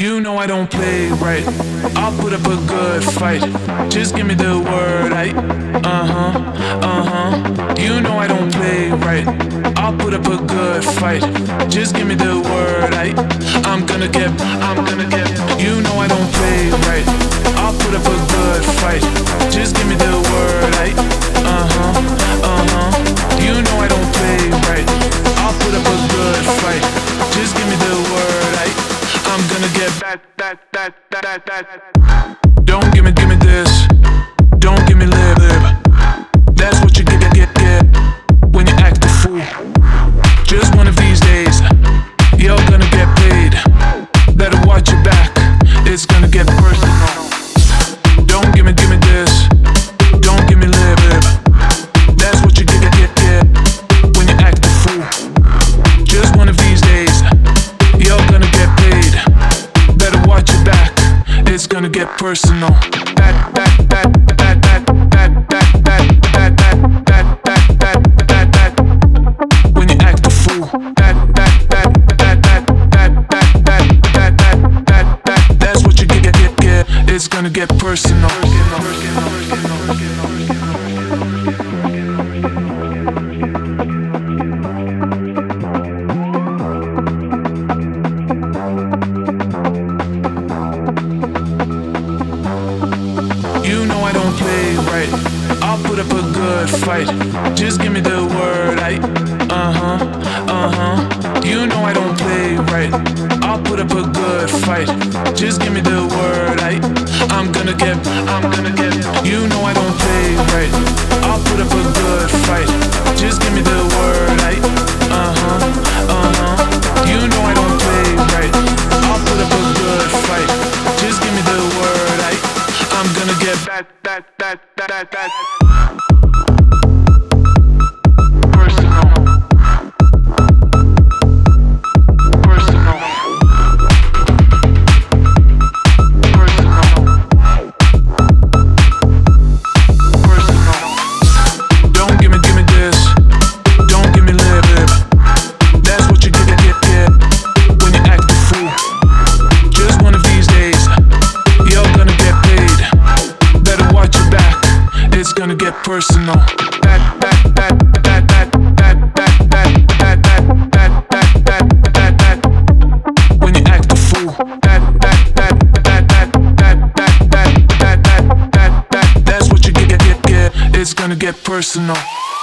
You know I don't play right. I'll put up a good fight. Just give me the word, You know I don't play right. I'll put up a good fight. Just give me the word, I'm gonna get. You know I don't play right. I'll put up a good fight. Just give me the word, You know I don't play right. I'll put up a good fight. Just give me the word, I'm gonna get back. Don't give me this. Don't give me lib. That's what you get when you act a fool. Just one of these days, you're gonna get paid. Better watch your back. It's gonna get personal. Don't give me this. Don't give me lib. That's what you get when you act a fool. Just one of these days, you're gonna get paid. Better watch your back. It's gonna get personal. When you act a fool. That's what you get. It's gonna get personal. You know I don't play right. I'll put up a good fight. Just give me the word, You know I don't play right. I'll put up a good fight. Just give me the word, I'm gonna get. You know I don't play right. I'll put up a good fight. Just give me the word, You know I don't play right. I'll put up a good fight. Just give me the word, I'm gonna get back. Gonna get personal. When you act a fool. That's what you get. It's gonna get personal.